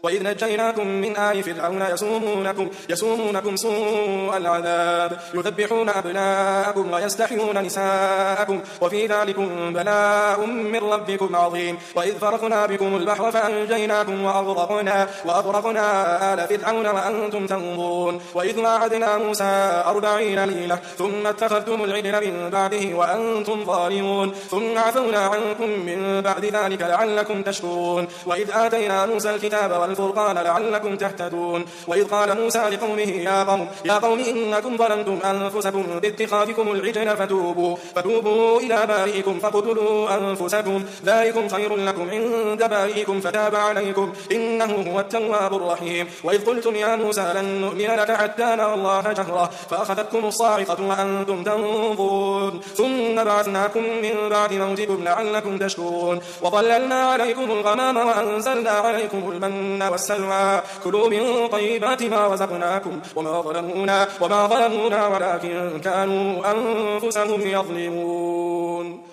وإذ نجيناكم من آل فرعون يسومونكم سوء العذاب يذبحون أبناءكم ويستحيون نساءكم وفي ذلكم بلاء من ربكم عظيم. وإذ فرقنا بكم البحر فأنجيناكم وأغرقنا آل فرعون وأنتم تنظرون. وإذ وعدنا موسى 40 ليلة ثم اتخذتم العجل من بعده وأنتم ظالمون ثم عفونا عنكم من بعد ذلك لعلكم تشكرون. وإذ آتينا موسى الكتاب والفرقان لعلكم تهتدون. وإذ قال موسى لقومه يا قوم إنكم ظلمتم أنفسكم باتخاذكم العجل فتوبوا إلى بارئكم فاقتلوا أنفسكم ذلكم خير لكم عند بارئكم فتاب عليكم إنه هو التواب الرحيم. وإذ قلتم يا موسى لن نؤمن لك حتى نرى الله جهرة فأخذتكم الصاعقة وأنتم تنظرون ثم بعثناكم من بعد موتكم لعلكم تشكرون. وظللنا عليكم الغمام وأنزلنا عليكم المن والسلوى كلوا من طيبات ما رزقناكم وما ظلمونا ولكن كانوا أنفسهم يظلمون.